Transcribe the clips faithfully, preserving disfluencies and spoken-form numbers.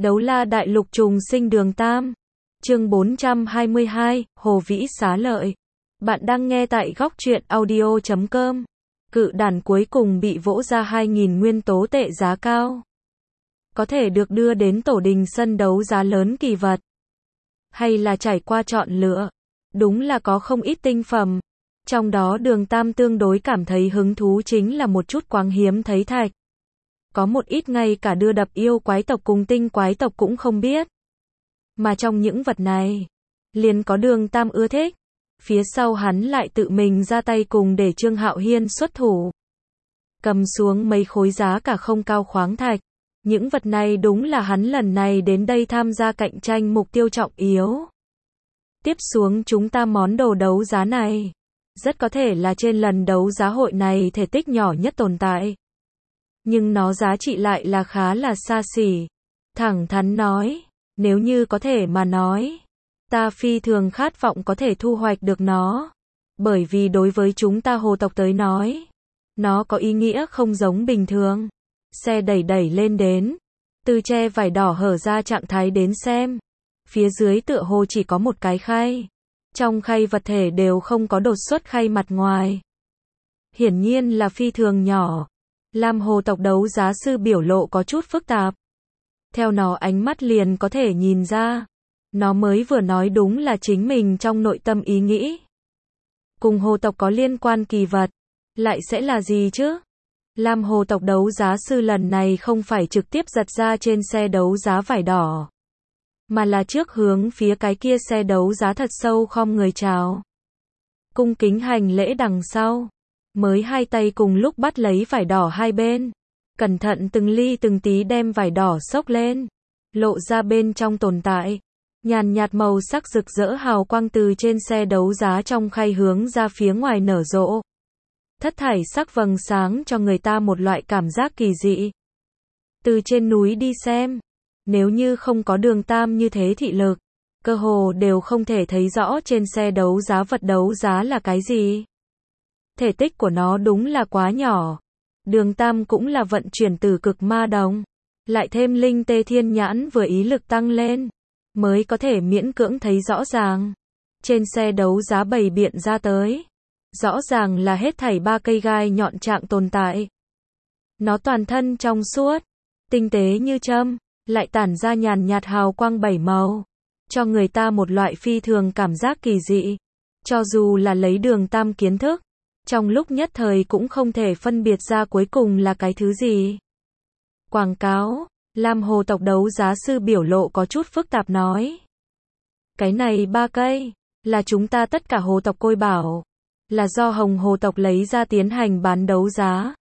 Đấu la đại lục trùng sinh đường Tam. Chương bốn trăm hai mươi hai, Hồ Vĩ xá lợi. Bạn đang nghe tại góc truyện audio chấm com. Cự đản cuối cùng bị vỗ ra hai nghìn nguyên tố tệ giá cao. Có thể được đưa đến tổ đình sân đấu giá lớn kỳ vật. Hay là trải qua chọn lựa. Đúng là có không ít tinh phẩm. Trong đó đường Tam tương đối cảm thấy hứng thú chính là một chút quáng hiếm thấy thạch. Có một ít ngay cả đưa đập yêu quái tộc cùng tinh quái tộc cũng không biết. Mà trong những vật này, liền có đường Tam ưa thích. Phía sau hắn lại tự mình ra tay cùng để Trương Hạo Hiên xuất thủ. Cầm xuống mấy khối giá cả không cao khoáng thạch. Những vật này đúng là hắn lần này đến đây tham gia cạnh tranh mục tiêu trọng yếu. Tiếp xuống chúng ta món đồ đấu giá này. Rất có thể là trên lần đấu giá hội này thể tích nhỏ nhất tồn tại. Nhưng nó giá trị lại là khá là xa xỉ. Thẳng thắn nói, nếu như có thể mà nói, ta phi thường khát vọng có thể thu hoạch được nó. Bởi vì đối với chúng ta hồ tộc tới nói, nó có ý nghĩa không giống bình thường. Xe đẩy đẩy lên đến, từ tre vải đỏ hở ra trạng thái đến xem. Phía dưới tựa hồ chỉ có một cái khay. Trong khay vật thể đều không có đột xuất khay mặt ngoài. Hiển nhiên là phi thường nhỏ. Lam hồ tộc đấu giá sư biểu lộ có chút phức tạp. Theo nó ánh mắt liền có thể nhìn ra. Nó mới vừa nói đúng là chính mình trong nội tâm ý nghĩ. Cùng hồ tộc có liên quan kỳ vật. Lại sẽ là gì chứ? Lam hồ tộc đấu giá sư lần này không phải trực tiếp giật ra trên xe đấu giá vải đỏ. Mà là trước hướng phía cái kia xe đấu giá thật sâu khom người chào. Cung kính hành lễ đằng sau. Mới hai tay cùng lúc bắt lấy vải đỏ hai bên. Cẩn thận từng ly từng tí đem vải đỏ xốc lên. Lộ ra bên trong tồn tại. Nhàn nhạt màu sắc rực rỡ hào quang từ trên xe đấu giá trong khay hướng ra phía ngoài nở rộ. Thất thải sắc vầng sáng cho người ta một loại cảm giác kỳ dị. Từ trên núi đi xem. Nếu như không có đường Tam như thế thị lực. Cơ hồ đều không thể thấy rõ trên xe đấu giá vật đấu giá là cái gì. Thể tích của nó đúng là quá nhỏ. Đường Tam cũng là vận chuyển từ cực ma đồng. Lại thêm linh tê thiên nhãn vừa ý lực tăng lên. Mới có thể miễn cưỡng thấy rõ ràng. Trên xe đấu giá bày biện ra tới. Rõ ràng là hết thảy ba cây gai nhọn trạng tồn tại. Nó toàn thân trong suốt. Tinh tế như châm. Lại tản ra nhàn nhạt hào quang bảy màu. Cho người ta một loại phi thường cảm giác kỳ dị. Cho dù là lấy đường Tam kiến thức. Trong lúc nhất thời cũng không thể phân biệt ra cuối cùng là cái thứ gì. Quảng cáo, Lam hồ tộc đấu giá sư biểu lộ có chút phức tạp nói. Cái này ba cây, là chúng ta tất cả hồ tộc côi bảo. Là do Hồng hồ tộc lấy ra tiến hành bán đấu giá.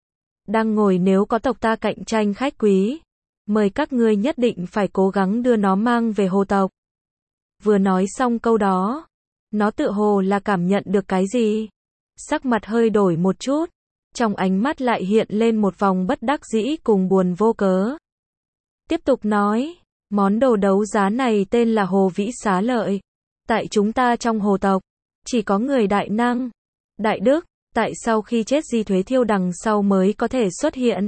Đang ngồi nếu có tộc ta cạnh tranh khách quý. Mời các ngươi nhất định phải cố gắng đưa nó mang về hồ tộc. Vừa nói xong câu đó. Nó tự hồ là cảm nhận được cái gì. Sắc mặt hơi đổi một chút. Trong ánh mắt lại hiện lên một vòng bất đắc dĩ cùng buồn vô cớ. Tiếp tục nói. Món đồ đấu giá này tên là Hồ Vĩ xá lợi. Tại chúng ta trong hồ tộc. Chỉ có người đại năng. Đại đức. Tại sau khi chết di thuế thiêu đằng sau mới có thể xuất hiện.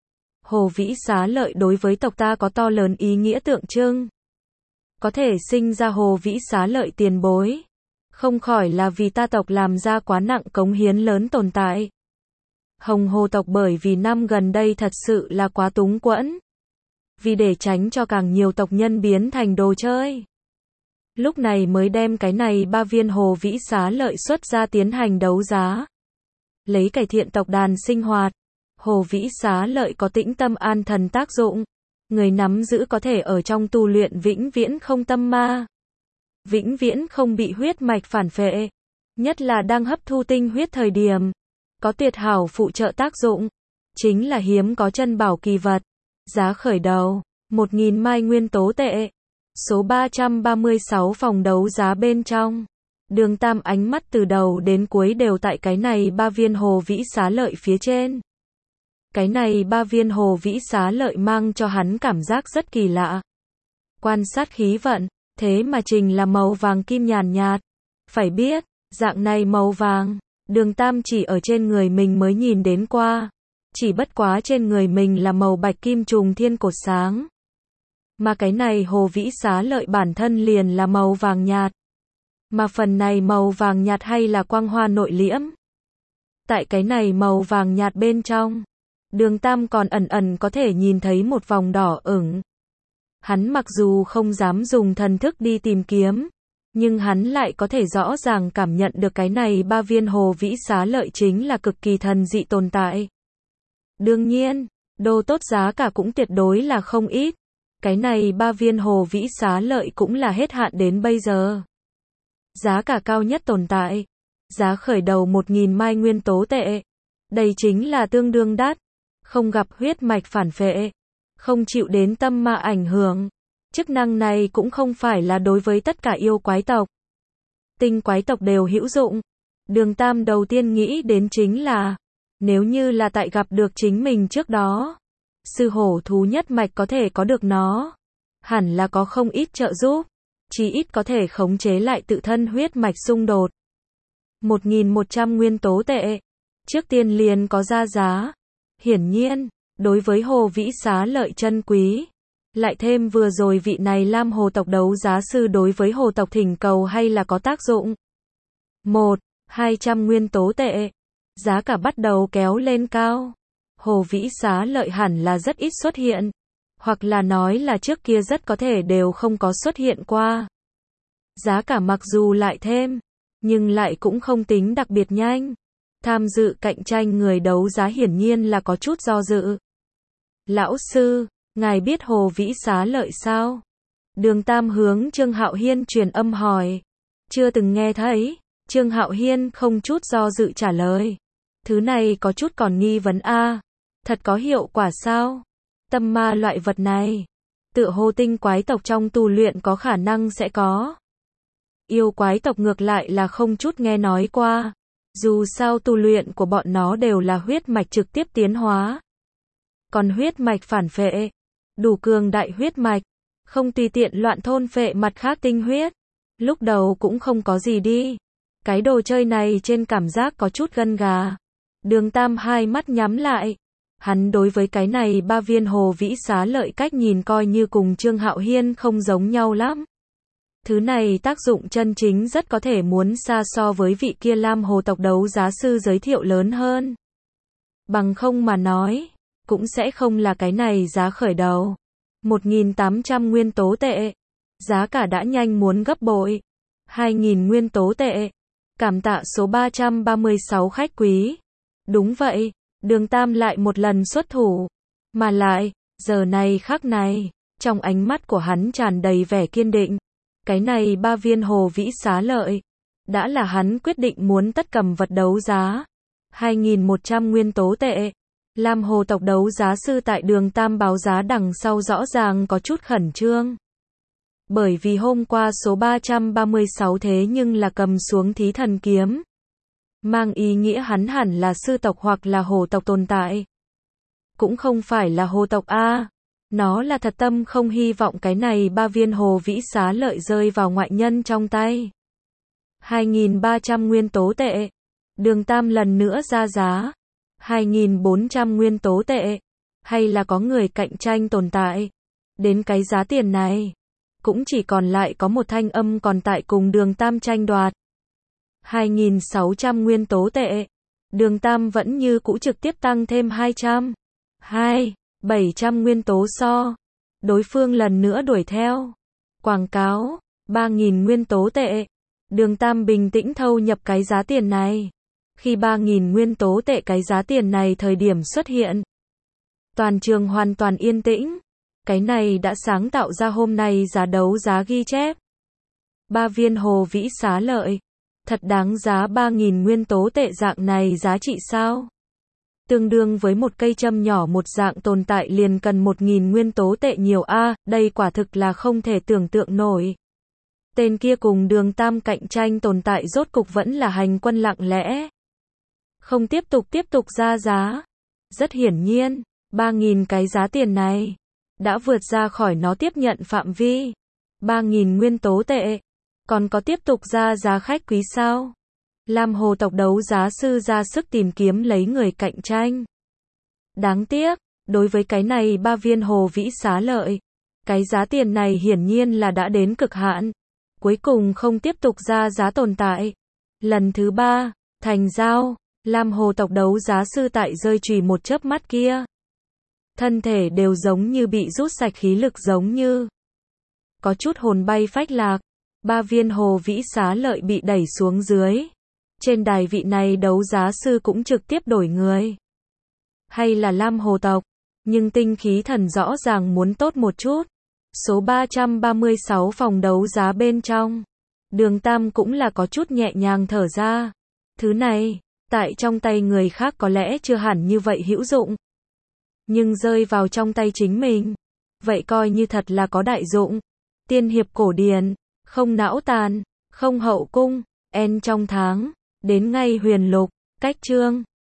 Hồ Vĩ xá lợi đối với tộc ta có to lớn ý nghĩa tượng trưng. Có thể sinh ra Hồ Vĩ xá lợi tiền bối. Không khỏi là vì ta tộc làm ra quá nặng cống hiến lớn tồn tại. Hồng hồ tộc bởi vì năm gần đây thật sự là quá túng quẫn. Vì để tránh cho càng nhiều tộc nhân biến thành đồ chơi. Lúc này mới đem cái này ba viên Hồ Vĩ xá lợi xuất ra tiến hành đấu giá. Lấy cải thiện tộc đàn sinh hoạt. Hồ Vĩ xá lợi có tĩnh tâm an thần tác dụng. Người nắm giữ có thể ở trong tu luyện vĩnh viễn không tâm ma. Vĩnh viễn không bị huyết mạch phản phệ. Nhất là đang hấp thu tinh huyết thời điểm. Có tuyệt hảo phụ trợ tác dụng. Chính là hiếm có chân bảo kỳ vật. Giá khởi đầu, một nghìn mai nguyên tố tệ. Số ba trăm ba mươi sáu phòng đấu giá bên trong. Đường Tam ánh mắt từ đầu đến cuối đều tại cái này ba viên Hồ Vĩ xá lợi phía trên. Cái này ba viên Hồ Vĩ xá lợi mang cho hắn cảm giác rất kỳ lạ. Quan sát khí vận. Thế mà trình là màu vàng kim nhàn nhạt. Phải biết, dạng này màu vàng, đường Tam chỉ ở trên người mình mới nhìn đến qua. Chỉ bất quá trên người mình là màu bạch kim trùng thiên cột sáng. Mà cái này hồ vĩ xá lợi bản thân liền là màu vàng nhạt. Mà phần này màu vàng nhạt hay là quang hoa nội liễm. Tại cái này màu vàng nhạt bên trong, Đường Tam còn ẩn ẩn có thể nhìn thấy một vòng đỏ ửng. Hắn mặc dù không dám dùng thần thức đi tìm kiếm, nhưng hắn lại có thể rõ ràng cảm nhận được cái này ba viên hồ vĩ xá lợi chính là cực kỳ thần dị tồn tại. Đương nhiên, đồ tốt giá cả cũng tuyệt đối là không ít. Cái này ba viên hồ vĩ xá lợi cũng là hết hạn đến bây giờ. Giá cả cao nhất tồn tại. Giá khởi đầu một nghìn mai nguyên tố tệ. Đây chính là tương đương đắt. Không gặp huyết mạch phản phệ. Không chịu đến tâm ma ảnh hưởng. Chức năng này cũng không phải là đối với tất cả yêu quái tộc. Tinh quái tộc đều hữu dụng. Đường Tam đầu tiên nghĩ đến chính là, nếu như là tại gặp được chính mình trước đó, sư hổ thú nhất mạch có thể có được nó, hẳn là có không ít trợ giúp, chí ít có thể khống chế lại tự thân huyết mạch xung đột. một nghìn một trăm nguyên tố tệ. Trước tiên liền có ra giá. Hiển nhiên, đối với hồ vĩ xá lợi chân quý, lại thêm vừa rồi vị này Lam hồ tộc đấu giá sư đối với hồ tộc thỉnh cầu hay là có tác dụng. một. hai trăm nguyên tố tệ. Giá cả bắt đầu kéo lên cao. Hồ vĩ xá lợi hẳn là rất ít xuất hiện. Hoặc là nói là trước kia rất có thể đều không có xuất hiện qua. Giá cả mặc dù lại thêm, nhưng lại cũng không tính đặc biệt nhanh. Tham dự cạnh tranh người đấu giá hiển nhiên là có chút do dự. Lão sư, ngài biết hồ vĩ xá lợi sao? Đường Tam hướng Trương Hạo Hiên truyền âm hỏi. Chưa từng nghe thấy. Trương Hạo Hiên không chút do dự trả lời. Thứ này có chút còn nghi vấn a. À, thật có hiệu quả sao? Tâm ma loại vật này, tựa hồ tinh quái tộc trong tu luyện có khả năng sẽ có. Yêu quái tộc ngược lại là không chút nghe nói qua. Dù sao tu luyện của bọn nó đều là huyết mạch trực tiếp tiến hóa. Còn huyết mạch phản phệ, đủ cường đại huyết mạch, không tùy tiện loạn thôn phệ mặt khác tinh huyết. Lúc đầu cũng không có gì đi. Cái đồ chơi này trên cảm giác có chút gân gà. Đường Tam hai mắt nhắm lại. Hắn đối với cái này ba viên hồ vĩ xá lợi cách nhìn coi như cùng Trương Hạo Hiên không giống nhau lắm. Thứ này tác dụng chân chính rất có thể muốn xa so với vị kia Lam hồ tộc đấu giá sư giới thiệu lớn hơn. Bằng không mà nói, cũng sẽ không là cái này giá khởi đầu. một nghìn tám trăm nguyên tố tệ. Giá cả đã nhanh muốn gấp bội. hai nghìn nguyên tố tệ. Cảm tạ số ba trăm ba mươi sáu khách quý. Đúng vậy, Đường Tam lại một lần xuất thủ. Mà lại, giờ này khắc này, trong ánh mắt của hắn tràn đầy vẻ kiên định. Cái này ba viên hồ vĩ xá lợi, đã là hắn quyết định muốn tất cầm vật đấu giá. hai nghìn một trăm nguyên tố tệ. Lam hồ tộc đấu giá sư tại Đường Tam báo giá đằng sau rõ ràng có chút khẩn trương. Bởi vì hôm qua số ba trăm ba mươi sáu thế nhưng là cầm xuống thí thần kiếm. Mang ý nghĩa hắn hẳn là sư tộc hoặc là hồ tộc tồn tại. Cũng không phải là hồ tộc A. Nó là thật tâm không hy vọng cái này ba viên hồ vĩ xá lợi rơi vào ngoại nhân trong tay. hai nghìn ba trăm nguyên tố tệ. Đường Tam lần nữa ra giá. hai nghìn bốn trăm nguyên tố tệ. Hay là có người cạnh tranh tồn tại. Đến cái giá tiền này, cũng chỉ còn lại có một thanh âm còn tại cùng Đường Tam tranh đoạt. hai nghìn sáu trăm nguyên tố tệ. Đường Tam vẫn như cũ trực tiếp tăng thêm hai trăm. hai, bảy trăm nguyên tố so. Đối phương lần nữa đuổi theo. Quảng cáo, ba nghìn nguyên tố tệ. Đường Tam bình tĩnh thâu nhập cái giá tiền này. Khi ba nghìn nguyên tố tệ cái giá tiền này thời điểm xuất hiện, toàn trường hoàn toàn yên tĩnh. Cái này đã sáng tạo ra hôm nay giá đấu giá ghi chép. Ba viên hồ vĩ xá lợi. Thật đáng giá ba nghìn nguyên tố tệ dạng này giá trị sao? Tương đương với một cây châm nhỏ một dạng tồn tại liền cần một nghìn nguyên tố tệ nhiều a, à, đây quả thực là không thể tưởng tượng nổi. Tên kia cùng Đường Tam cạnh tranh tồn tại rốt cục vẫn là hành quân lặng lẽ. Không tiếp tục tiếp tục ra giá. Rất hiển nhiên, ba nghìn cái giá tiền này đã vượt ra khỏi nó tiếp nhận phạm vi. ba nghìn nguyên tố tệ. Còn có tiếp tục ra giá khách quý sao? Lam hồ tộc đấu giá sư ra sức tìm kiếm lấy người cạnh tranh. Đáng tiếc, đối với cái này ba viên hồ vĩ xá lợi, Cái giá tiền này hiển nhiên là đã đến cực hạn. Cuối cùng không tiếp tục ra giá tồn tại. Lần thứ ba, thành giao, Lam Hồ tộc đấu giá sư tại rơi chùy một chớp mắt kia. Thân thể đều giống như bị rút sạch khí lực, giống như có chút hồn bay phách lạc. Ba viên hồ vĩ xá lợi bị đẩy xuống dưới. Trên đài vị này đấu giá sư cũng trực tiếp đổi người. Hay là Lam Hồ tộc, nhưng tinh khí thần rõ ràng muốn tốt một chút. Số ba trăm ba mươi sáu phòng đấu giá bên trong. Đường Tam cũng là có chút nhẹ nhàng thở ra. Thứ này, tại trong tay người khác có lẽ chưa hẳn như vậy hữu dụng. Nhưng rơi vào trong tay chính mình, vậy coi như thật là có đại dụng. Tiên hiệp cổ điển, không não tàn, không hậu cung, en trong tháng, đến ngay huyền lục, cách chương.